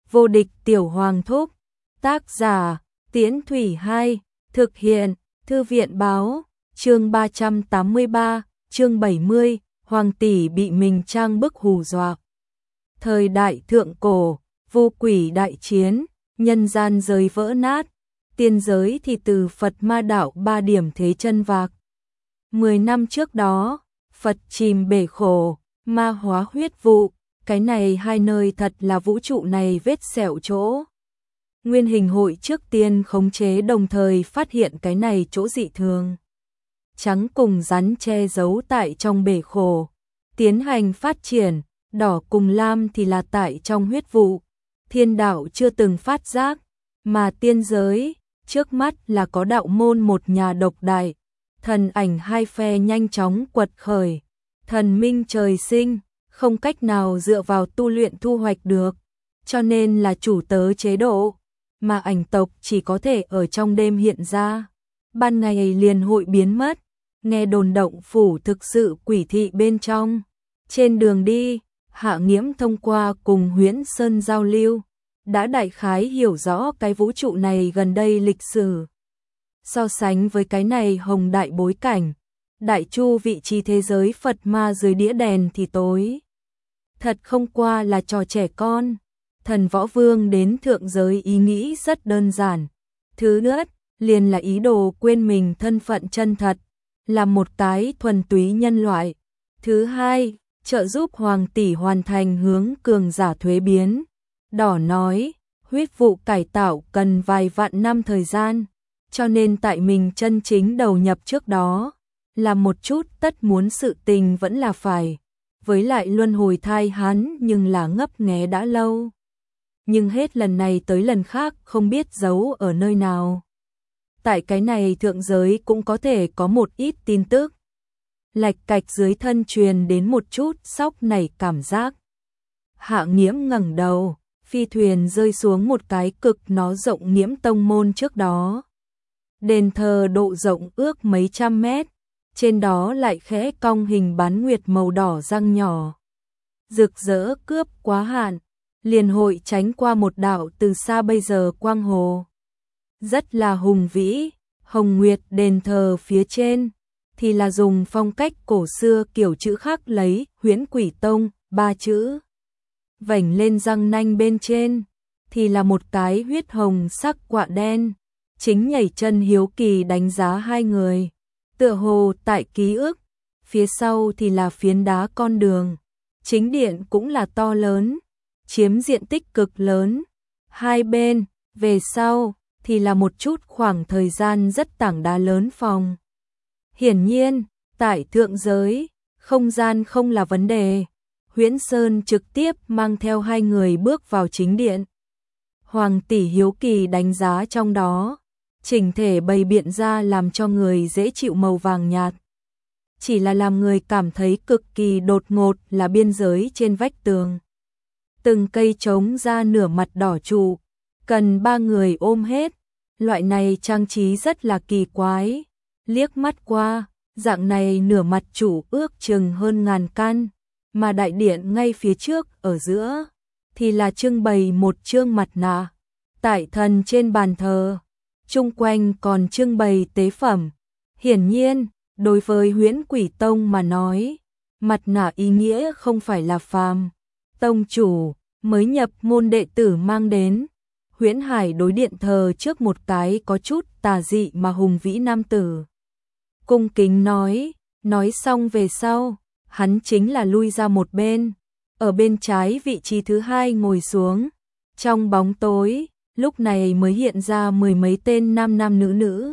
Vô địch tiểu hoàng thúc. Tác giả, Tiễn Thủy 2, thực hiện, Thư viện báo, chương 383, chương 70, Hoàng tỷ bị mình trang bức hù dọa. Thời đại thượng cổ, vô quỷ đại chiến, nhân gian rơi vỡ nát, tiên giới thì từ Phật ma đạo 3 điểm thế chân vạc. 10 năm trước đó, Phật chìm bể khổ, ma hóa huyết vụ, cái này hai nơi thật là vũ trụ này vết sẹo chỗ. Nguyên hình hội trước tiên khống chế đồng thời phát hiện cái này chỗ dị thường. Trắng cùng rắn che giấu tại trong bể khổ, tiến hành phát triển, đỏ cùng lam thì là tại trong huyết vụ. Thiên đạo chưa từng phát giác, mà tiên giới, trước mắt là có đạo môn một nhà độc đại, thần ảnh hai phe nhanh chóng quật khởi, thần minh trời sinh, không cách nào dựa vào tu luyện thu hoạch được, cho nên là chủ tớ chế độ, mà ảnh tộc chỉ có thể ở trong đêm hiện ra, ban ngày liền hội biến mất, nghe đồn động phủ thực sự quỷ thị bên trong. Trên đường đi, Hạ Nghiễm thông qua cùng Huyễn Sơn giao lưu, đã đại khái hiểu rõ cái vũ trụ này gần đây lịch sử. So sánh với cái này hồng đại bối cảnh, đại chu vị trí thế giới Phật ma dưới đĩa đèn thì tối. Thật không qua là trò trẻ con. Thần Võ Vương đến thượng giới ý nghĩ rất đơn giản. Thứ nhất, liền là ý đồ quên mình thân phận chân thật, là một cái thuần túy nhân loại. Thứ hai, trợ giúp Hoàng tỷ hoàn thành hướng cường giả thuế biến. Đỏ nói, huyết vụ cải tạo cần vài vạn năm thời gian, cho nên tại mình chân chính đầu nhập trước đó, là một chút tất muốn sự tình vẫn là phải. Với lại luân hồi thai hắn nhưng là ngấp nghé đã lâu. Nhưng hết lần này tới lần khác không biết giấu ở nơi nào. Tại cái này thượng giới cũng có thể có một ít tin tức. Lạch cạch dưới thân truyền đến một chút sóc nảy cảm giác. Hạ Nghiễm ngẩng đầu, phi thuyền rơi xuống một cái cực nó rộng Nghiễm tông môn trước đó. Đền thờ độ rộng ước mấy trăm mét, trên đó lại khẽ cong hình bán nguyệt màu đỏ răng nhỏ. Rực rỡ cướp quá hạn, liền hội tránh qua một đạo từ xa bây giờ quang hồ. Rất là hùng vĩ, hồng nguyệt đền thờ phía trên, thì là dùng phong cách cổ xưa kiểu chữ khắc lấy Huyễn Quỷ Tông, 3 chữ. Vảnh lên răng nanh bên trên, thì là một cái huyết hồng sắc quạ đen, chính nhảy chân hiếu kỳ đánh giá hai người. Tựa hồ tại ký ức, phía sau thì là phiến đá con đường, chính điện cũng là to lớn, chiếm diện tích cực lớn. Hai bên, về sau, thì là một chút khoảng thời gian rất tảng đá lớn phòng. Hiển nhiên, tại thượng giới, không gian không là vấn đề. Huyễn Sơn trực tiếp mang theo hai người bước vào chính điện. Hoàng tỷ hiếu kỳ đánh giá trong đó, chỉnh thể bày biện ra làm cho người dễ chịu màu vàng nhạt. Chỉ là làm người cảm thấy cực kỳ đột ngột là biên giới trên vách tường. Từng cây trống ra nửa mặt đỏ trụ, cần 3 người ôm hết. Loại này trang trí rất là kỳ quái. Liếc mắt qua, dạng này nửa mặt trụ ước chừng hơn 1000 căn, mà đại điện ngay phía trước ở giữa thì là trưng bày một chương mặt nạ. Tại thần trên bàn thờ, chung quanh còn trưng bày tế phẩm. Hiển nhiên, đối với Huyễn Quỷ Tông mà nói, mặt nạ ý nghĩa không phải là phàm. Tông chủ mới nhập môn đệ tử mang đến. Huyễn Hải đối điện thờ trước một cái có chút tà dị mà hùng vĩ nam tử. Cung kính nói xong về sau, hắn chính là lui ra một bên, ở bên trái vị trí thứ hai ngồi xuống. Trong bóng tối, lúc này mới hiện ra 10 mấy tên nam nữ.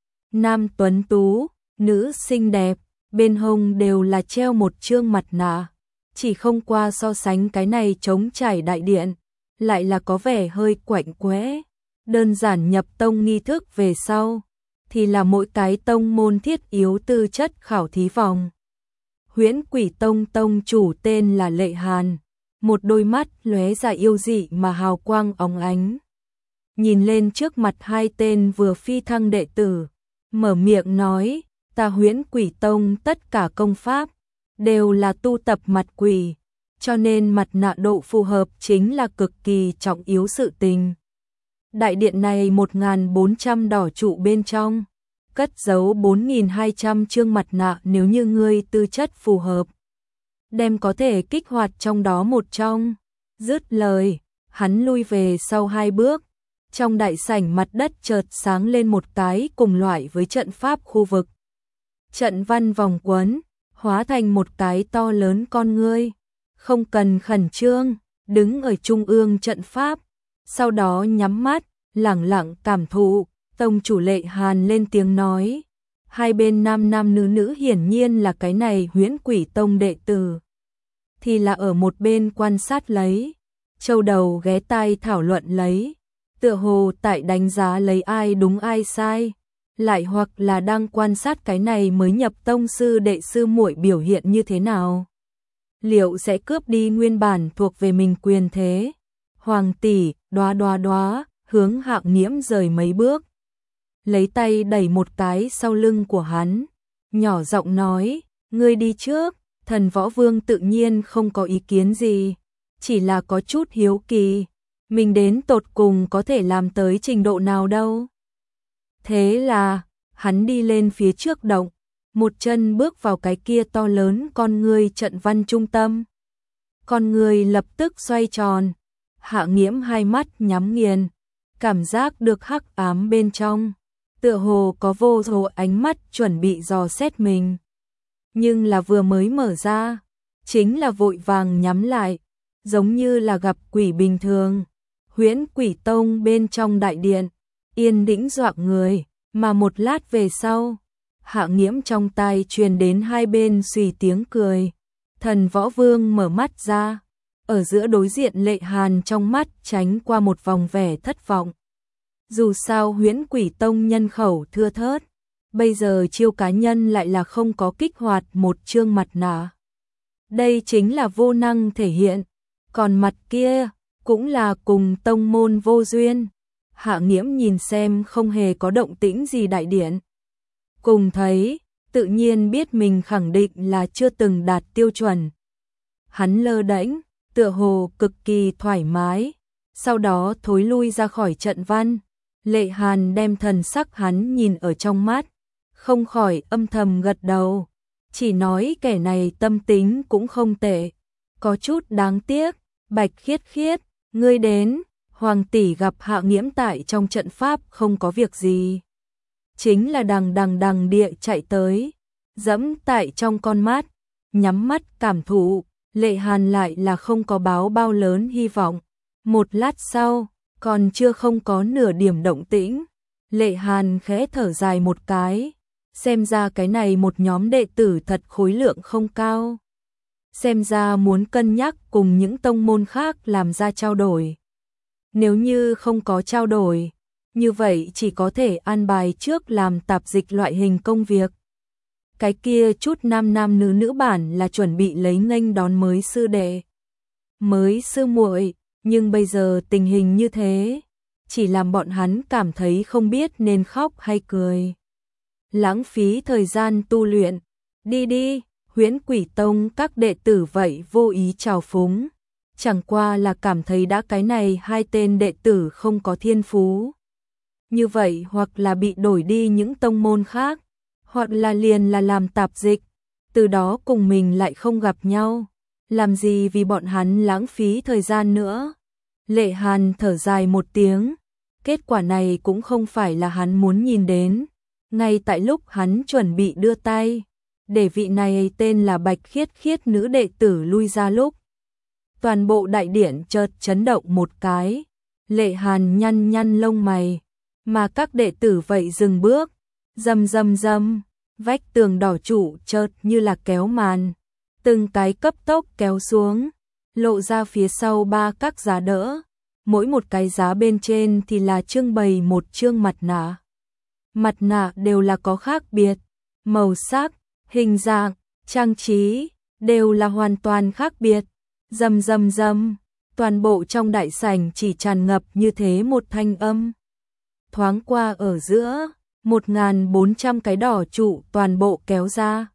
Nam tuấn tú, nữ xinh đẹp, bên hông đều là treo một chương mặt nạ. Chỉ không qua so sánh cái này trống trải đại điện, lại là có vẻ hơi quạnh quẽ. Đơn giản nhập tông nghi thức về sau, thì là mỗi cái tông môn thiết yếu tư chất khảo thí vòng. Huyễn Quỷ Tông tông chủ tên là Lệ Hàn, một đôi mắt lóe ra yêu dị mà hào quang óng ánh. Nhìn lên trước mặt hai tên vừa phi thăng đệ tử, mở miệng nói, ta Huyễn Quỷ Tông tất cả công pháp, đều là tu tập mặt quỷ, cho nên mặt nạ độ phù hợp chính là cực kỳ trọng yếu sự tình. Đại điện này 1.400 đỏ trụ bên trong, cất giấu 4.200 chương mặt nạ, nếu như ngươi tư chất phù hợp, đem có thể kích hoạt trong đó một trong. Dứt lời, hắn lui về sau 2 bước, trong đại sảnh mặt đất chợt sáng lên một cái cùng loại với trận pháp khu vực. Trận văn vòng quấn, hóa thành một cái to lớn con ngươi, không cần khẩn trương, đứng ở trung ương trận pháp, sau đó nhắm mắt, lẳng lặng cảm thụ. Tông chủ Lệ Hàn lên tiếng nói, hai bên nam nam nữ nữ hiển nhiên là cái này Huyễn Quỷ Tông đệ tử, thì là ở một bên quan sát lấy, châu đầu ghé tai thảo luận lấy, tựa hồ tại đánh giá lấy ai đúng ai sai, lại hoặc là đang quan sát cái này mới nhập tông sư đệ sư muội biểu hiện như thế nào. Liệu sẽ cướp đi nguyên bản thuộc về mình quyền thế? Hoàng tỷ, đoá đoá đoá, hướng Hạng Nghiễm rời mấy bước, lấy tay đẩy một cái sau lưng của hắn, nhỏ giọng nói, ngươi đi trước. Thần Võ Vương tự nhiên không có ý kiến gì, chỉ là có chút hiếu kỳ, mình đến tột cùng có thể làm tới trình độ nào đâu. Thế là, hắn đi lên phía trước động, một chân bước vào cái kia to lớn con ngươi trận văn trung tâm. Con ngươi lập tức xoay tròn, Hạ Nghiễm hai mắt nhắm nghiền, cảm giác được hắc ám bên trong, tựa hồ có vô số ánh mắt chuẩn bị dò xét mình. Nhưng là vừa mới mở ra, chính là vội vàng nhắm lại, giống như là gặp quỷ bình thường. Huyễn Quỷ Tông bên trong đại điện, yên tĩnh dọa người, mà một lát về sau, Hạ Nghiễm trong tai truyền đến hai bên xùy tiếng cười. Thần Võ Vương mở mắt ra, ở giữa đối diện Lệ Hàn trong mắt tránh qua một vòng vẻ thất vọng. Dù sao Huyễn Quỷ Tông nhân khẩu thưa thớt, bây giờ chiêu cá nhân lại là không có kích hoạt một chương mặt nạ. Đây chính là vô năng thể hiện, còn mặt kia cũng là cùng tông môn vô duyên. Hạ Nghiễm nhìn xem không hề có động tĩnh gì đại điện, cùng thấy, tự nhiên biết mình khẳng định là chưa từng đạt tiêu chuẩn. Hắn lơ đễnh, tựa hồ cực kỳ thoải mái, sau đó thối lui ra khỏi trận văn. Lệ Hàn đem thần sắc hắn nhìn ở trong mắt, không khỏi âm thầm gật đầu, chỉ nói kẻ này tâm tính cũng không tệ, có chút đáng tiếc. Bạch Khiết Khiết, ngươi đến. Hoàng tỷ gặp Hạ Nghiễm tại trong trận pháp không có việc gì, chính là đằng địa chạy tới, dẫm tại trong con mắt, nhắm mắt cảm thụ. Lệ Hàn lại là không có báo bao lớn hy vọng. Một lát sau, còn chưa không có nửa điểm động tĩnh, Lệ Hàn khẽ thở dài một cái, xem ra cái này một nhóm đệ tử thật khối lượng không cao, xem ra muốn cân nhắc cùng những tông môn khác làm ra trao đổi. Nếu như không có trao đổi, như vậy chỉ có thể an bài trước làm tạp dịch loại hình công việc. Cái kia chút nam nam nữ nữ bản là chuẩn bị lấy nghênh đón mới sư đệ, mới sư muội, nhưng bây giờ tình hình như thế, chỉ làm bọn hắn cảm thấy không biết nên khóc hay cười. Lãng phí thời gian tu luyện, đi đi. Huyễn Quỷ Tông các đệ tử vậy vô ý trào phúng, chẳng qua là cảm thấy đã cái này hai tên đệ tử không có thiên phú. Như vậy hoặc là bị đổi đi những tông môn khác, hoặc là liền là làm tạp dịch, từ đó cùng mình lại không gặp nhau, làm gì vì bọn hắn lãng phí thời gian nữa. Lệ Hàn thở dài một tiếng, kết quả này cũng không phải là hắn muốn nhìn đến. Ngay tại lúc hắn chuẩn bị đưa tay để vị này tên là Bạch Khiết Khiết nữ đệ tử lui ra lúc, toàn bộ đại điện chợt chấn động một cái. Lệ Hàn nhăn nhăn lông mày, mà các đệ tử vậy dừng bước, rầm rầm rầm, vách tường đỏ trụ chợt như là kéo màn, từng cái cấp tốc kéo xuống, lộ ra phía sau ba các giá đỡ, mỗi một cái giá bên trên thì là trưng bày một chương mặt nạ. Mặt nạ đều là có khác biệt, màu sắc, hình dạng, trang trí, đều là hoàn toàn khác biệt. Rầm rầm rầm, toàn bộ trong đại sảnh chỉ tràn ngập như thế một thanh âm. Thoáng qua ở giữa, 1.400 cái đỏ trụ toàn bộ kéo ra.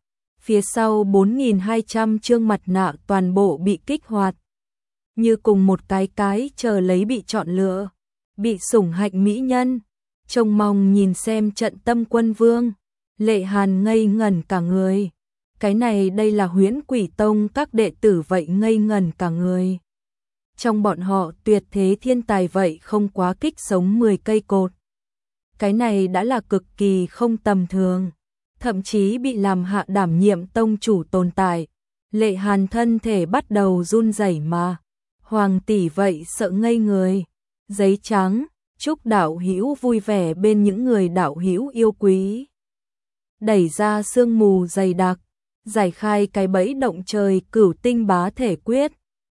Phía sau 4.200 chương mặt nạ toàn bộ bị kích hoạt. Như cùng một cái chờ lấy bị chọn lựa, bị sủng hạnh mỹ nhân. Trông mong nhìn xem trận Tâm Quân Vương. Lệ Hàn ngây ngẩn cả người. Cái này đây là Huyễn Quỷ Tông các đệ tử vậy ngây ngẩn cả người. Trong bọn họ tuyệt thế thiên tài vậy không quá kích sống 10 cây cột. Cái này đã là cực kỳ không tầm thường. Thậm chí bị làm hạ đảm nhiệm tông chủ tồn tại. Lệ Hàn thân thể bắt đầu run rẩy mà. Hoàng tỷ vậy sợ ngây người. Giấy trắng, chúc đạo hữu vui vẻ bên những người đạo hữu yêu quý. Đẩy ra sương mù dày đặc, giải khai cái bẫy động trời Cửu Tinh Bá Thể Quyết.